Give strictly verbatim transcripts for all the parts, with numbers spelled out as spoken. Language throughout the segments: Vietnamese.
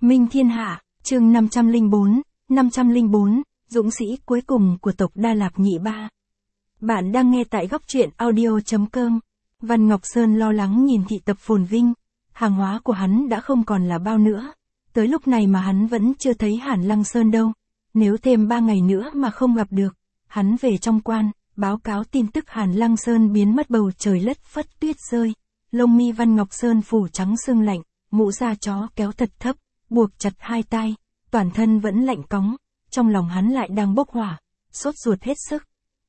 Minh Thiên Hạ, chương năm trăm lẻ bốn, năm trăm lẻ bốn, dũng sĩ cuối cùng của tộc Đa Lạp Nhị Ba. Bạn đang nghe tại góc truyện audio chấm com. Văn Ngọc Sơn lo lắng nhìn thị tập phồn vinh, hàng hóa của hắn đã không còn là bao nữa. Tới lúc này mà hắn vẫn chưa thấy Hàn Lăng Sơn đâu. Nếu thêm ba ngày nữa mà không gặp được, hắn về trong quan, báo cáo tin tức Hàn Lăng Sơn biến mất. Bầu trời lất phất tuyết rơi, lông mi Văn Ngọc Sơn phủ trắng sương lạnh, mũ da chó kéo thật thấp, buộc chặt hai tai, toàn thân vẫn lạnh cóng, trong lòng hắn lại đang bốc hỏa, sốt ruột hết sức.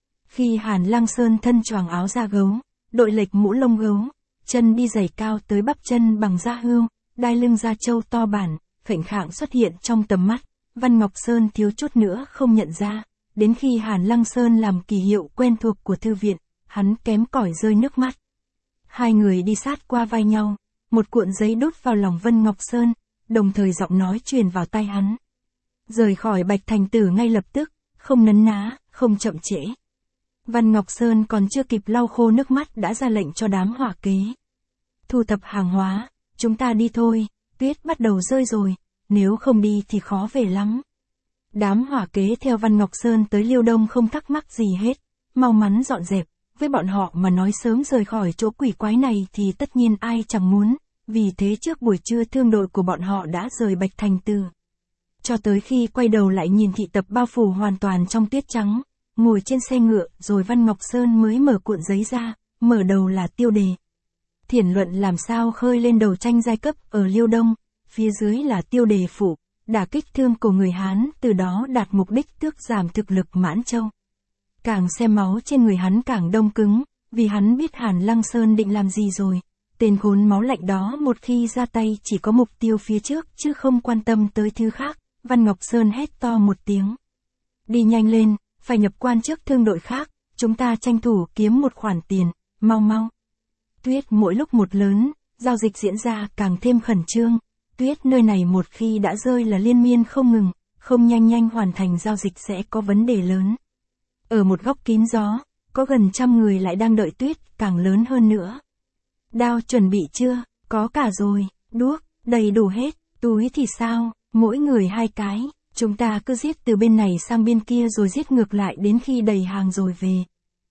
Khi Hàn Lăng Sơn thân choàng áo da gấu, đội lệch mũ lông gấu, chân đi giày cao tới bắp chân bằng da hươu, đai lưng da trâu to bản, khệnh khạng xuất hiện trong tầm mắt, Văn Ngọc Sơn thiếu chút nữa không nhận ra. Đến khi Hàn Lăng Sơn làm kỳ hiệu quen thuộc của thư viện, hắn kém cỏi rơi nước mắt. Hai người đi sát qua vai nhau, một cuộn giấy đút vào lòng Văn Ngọc Sơn, đồng thời giọng nói truyền vào tai hắn. Rời khỏi Bạch Thành Tử ngay lập tức, không nấn ná, không chậm trễ. Văn Ngọc Sơn còn chưa kịp lau khô nước mắt đã ra lệnh cho đám hỏa kế. Thu thập hàng hóa, chúng ta đi thôi, tuyết bắt đầu rơi rồi, nếu không đi thì khó về lắm. Đám hỏa kế theo Văn Ngọc Sơn tới Liêu Đông không thắc mắc gì hết, mau mắn dọn dẹp, với bọn họ mà nói sớm rời khỏi chỗ quỷ quái này thì tất nhiên ai chẳng muốn, vì thế trước buổi trưa thương đội của bọn họ đã rời Bạch Thành Tử. Cho tới khi quay đầu lại nhìn thị tập bao phủ hoàn toàn trong tuyết trắng, ngồi trên xe ngựa rồi Văn Ngọc Sơn mới mở cuộn giấy ra, mở đầu là tiêu đề. Thiển luận làm sao khơi lên đầu tranh giai cấp ở Liêu Đông, phía dưới là tiêu đề phụ. Đả kích thương của người Hán, từ đó đạt mục đích tước giảm thực lực Mãn Châu. Càng xem máu trên người hắn càng đông cứng, vì hắn biết Hàn Lăng Sơn định làm gì rồi. Tên khốn máu lạnh đó một khi ra tay chỉ có mục tiêu phía trước chứ không quan tâm tới thứ khác. Văn Ngọc Sơn hét to một tiếng. Đi nhanh lên, phải nhập quan trước thương đội khác, chúng ta tranh thủ kiếm một khoản tiền, mau mau. Tuyết mỗi lúc một lớn, giao dịch diễn ra càng thêm khẩn trương. Tuyết nơi này một khi đã rơi là liên miên không ngừng, không nhanh nhanh hoàn thành giao dịch sẽ có vấn đề lớn. Ở một góc kín gió, có gần trăm người lại đang đợi tuyết càng lớn hơn nữa. Đao chuẩn bị chưa? Có cả rồi. Đuốc, đầy đủ hết. Túi thì sao? Mỗi người hai cái. Chúng ta cứ giết từ bên này sang bên kia rồi giết ngược lại đến khi đầy hàng rồi về.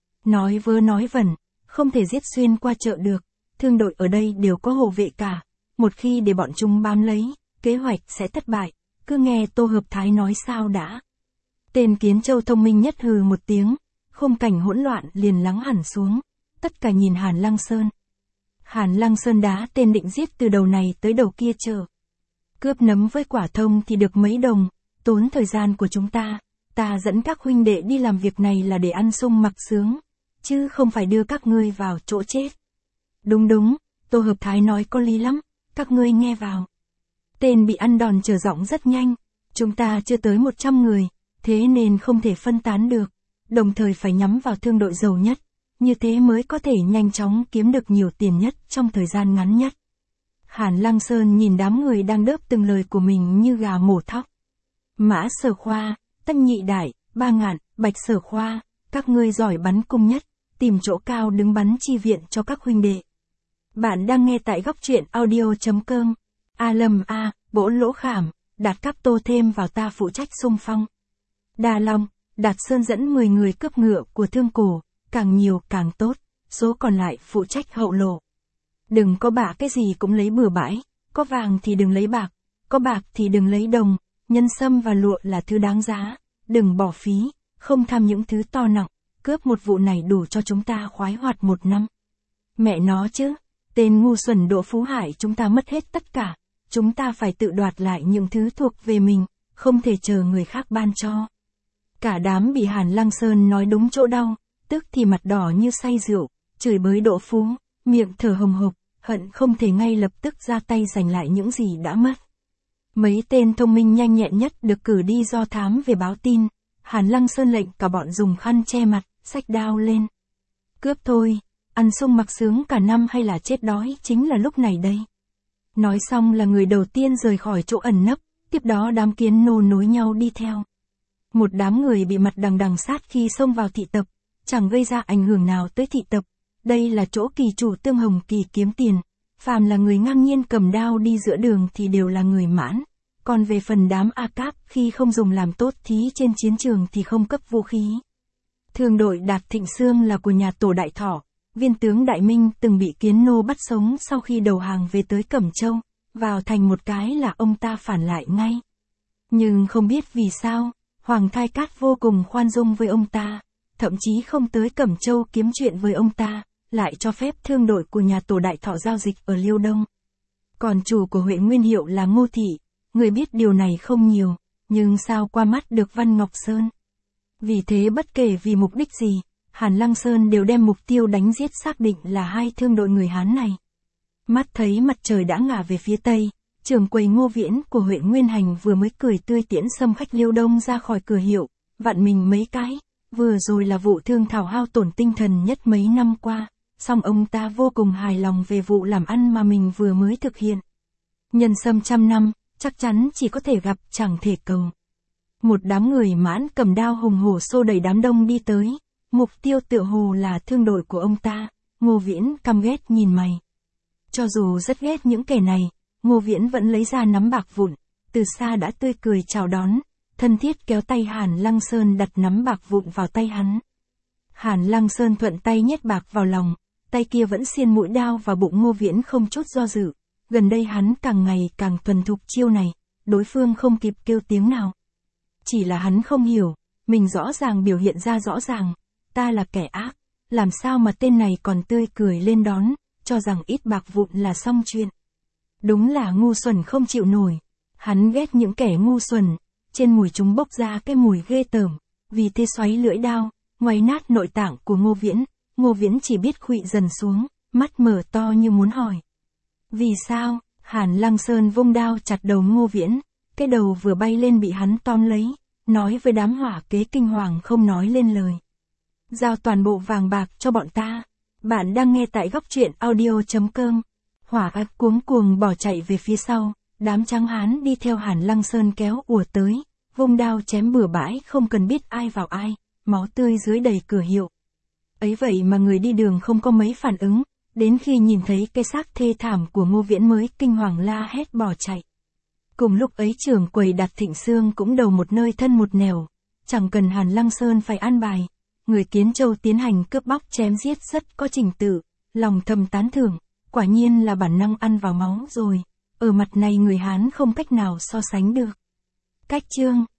Nói vớ nói vẩn, không thể giết xuyên qua chợ được. Thương đội ở đây đều có hộ vệ cả. Một khi để bọn chúng bám lấy, kế hoạch sẽ thất bại, cứ nghe Tô Hợp Thái nói sao đã. Tên Kiến Châu thông minh nhất hừ một tiếng, khung cảnh hỗn loạn liền lắng hẳn xuống, tất cả nhìn Hàn Lăng Sơn. Hàn Lăng Sơn đá tên định giết từ đầu này tới đầu kia chờ. Cướp nấm với quả thông thì được mấy đồng, tốn thời gian của chúng ta, ta dẫn các huynh đệ đi làm việc này là để ăn sung mặc sướng, chứ không phải đưa các ngươi vào chỗ chết. Đúng đúng, Tô Hợp Thái nói có lý lắm. Các ngươi nghe vào. Tên bị ăn đòn trở giọng rất nhanh. Chúng ta chưa tới một trăm người, thế nên không thể phân tán được. Đồng thời phải nhắm vào thương đội giàu nhất. Như thế mới có thể nhanh chóng kiếm được nhiều tiền nhất trong thời gian ngắn nhất. Hàn Lăng Sơn nhìn đám người đang đớp từng lời của mình như gà mổ thóc. Mã Sở Khoa, Tân Nhị Đại, Ba Ngạn, Bạch Sở Khoa, các ngươi giỏi bắn cung nhất, tìm chỗ cao đứng bắn chi viện cho các huynh đệ. Bạn đang nghe tại góc truyện audio chấm com. A Lâm A, Bỗ Lỗ Khảm, Đạt Cáp Tô thêm vào ta phụ trách xung phong. Đa Long, Đạt Sơn dẫn mười người cướp ngựa của Thương Cổ, càng nhiều càng tốt, số còn lại phụ trách hậu lộ. Đừng có bả cái gì cũng lấy bừa bãi, có vàng thì đừng lấy bạc, có bạc thì đừng lấy đồng, nhân sâm và lụa là thứ đáng giá, đừng bỏ phí, không tham những thứ to nặng, cướp một vụ này đủ cho chúng ta khoái hoạt một năm. Mẹ nó chứ. Tên ngu xuẩn Đỗ Phú Hải chúng ta mất hết tất cả, chúng ta phải tự đoạt lại những thứ thuộc về mình, không thể chờ người khác ban cho. Cả đám bị Hàn Lăng Sơn nói đúng chỗ đau, tức thì mặt đỏ như say rượu, chửi bới Đỗ Phú, miệng thở hồng hộc, hận không thể ngay lập tức ra tay giành lại những gì đã mất. Mấy tên thông minh nhanh nhẹn nhất được cử đi do thám về báo tin, Hàn Lăng Sơn lệnh cả bọn dùng khăn che mặt, xách đao lên. Cướp thôi. Ăn sung mặc sướng cả năm hay là chết đói chính là lúc này đây. Nói xong là người đầu tiên rời khỏi chỗ ẩn nấp, tiếp đó đám kiến nô nối nhau đi theo. Một đám người bị mặt đằng đằng sát khi xông vào thị tập, chẳng gây ra ảnh hưởng nào tới thị tập. Đây là chỗ kỳ chủ Tương Hồng Kỳ kiếm tiền, phàm là người ngang nhiên cầm đao đi giữa đường thì đều là người Mãn, Còn về phần đám A Cáp, khi không dùng làm tốt thí trên chiến trường thì không cấp vũ khí. Thương đội Đạt Thịnh Xương là của nhà Tổ Đại Thọ, viên tướng Đại Minh từng bị Kiến Nô bắt sống sau khi đầu hàng về tới Cẩm Châu, vào thành một cái là ông ta phản lại ngay. Nhưng không biết vì sao, Hoàng Thai Cát vô cùng khoan dung với ông ta, thậm chí không tới Cẩm Châu kiếm chuyện với ông ta, lại cho phép thương đội của nhà Tổ Đại Thọ giao dịch ở Liêu Đông. Còn chủ của Huệ Nguyên Hiệu là Ngô Thị, người biết điều này không nhiều, nhưng sao qua mắt được Văn Ngọc Sơn. Vì thế bất kể vì mục đích gì, Hàn Lăng Sơn đều đem mục tiêu đánh giết xác định là hai thương đội người Hán này. Mắt thấy mặt trời đã ngả về phía tây, trưởng quầy Ngô Viễn của Huệ Nguyên Hành vừa mới cười tươi tiễn xâm khách Liêu Đông ra khỏi cửa hiệu, vặn mình mấy cái, vừa rồi là vụ thương thảo hao tổn tinh thần nhất mấy năm qua, song ông ta vô cùng hài lòng về vụ làm ăn mà mình vừa mới thực hiện. Nhân sâm trăm năm, chắc chắn chỉ có thể gặp chẳng thể cầu. Một đám người mãn cầm đao hùng hổ xô đẩy đám đông đi tới, mục tiêu tựa hồ là thương đội của ông ta. Ngô Viễn căm ghét nhìn mày. Cho dù rất ghét những kẻ này, Ngô Viễn vẫn lấy ra nắm bạc vụn, từ xa đã tươi cười chào đón, thân thiết kéo tay Hàn Lăng Sơn đặt nắm bạc vụn vào tay hắn. Hàn Lăng Sơn thuận tay nhét bạc vào lòng, tay kia vẫn xiên mũi đao vào bụng Ngô Viễn không chút do dự. Gần đây hắn càng ngày càng thuần thục chiêu này, đối phương không kịp kêu tiếng nào. Chỉ là hắn không hiểu, mình rõ ràng biểu hiện ra rõ ràng, ta là kẻ ác, làm sao mà tên này còn tươi cười lên đón, cho rằng ít bạc vụn là xong chuyện. Đúng là ngu xuẩn không chịu nổi, hắn ghét những kẻ ngu xuẩn, trên mùi chúng bốc ra cái mùi ghê tởm, vì thế xoáy lưỡi đao, ngoáy nát nội tạng của Ngô Viễn, Ngô Viễn chỉ biết khuỵu dần xuống, mắt mở to như muốn hỏi. Vì sao? Hàn Lăng Sơn vung đao chặt đầu Ngô Viễn, cái đầu vừa bay lên bị hắn tóm lấy, nói với đám hỏa kế kinh hoàng không nói lên lời. Giao toàn bộ vàng bạc cho bọn ta. Bạn đang nghe tại góc truyện audio chấm com. Hỏa ác cuống cuồng bỏ chạy về phía sau, đám tráng hán đi theo Hàn Lăng Sơn kéo ùa tới, vung đao chém bừa bãi không cần biết ai vào ai, máu tươi dưới đầy cửa hiệu. Ấy vậy mà người đi đường không có mấy phản ứng, đến khi nhìn thấy cái xác thê thảm của Ngô Viễn mới kinh hoàng la hét bỏ chạy. Cùng lúc ấy trưởng quầy Đạt Thịnh Xương cũng đầu một nơi thân một nẻo, chẳng cần Hàn Lăng Sơn phải an bài, người Kiến Châu tiến hành cướp bóc chém giết rất có trình tự, lòng thầm tán thưởng, quả nhiên là bản năng ăn vào máu rồi, ở mặt này người Hán không cách nào so sánh được. Cách chương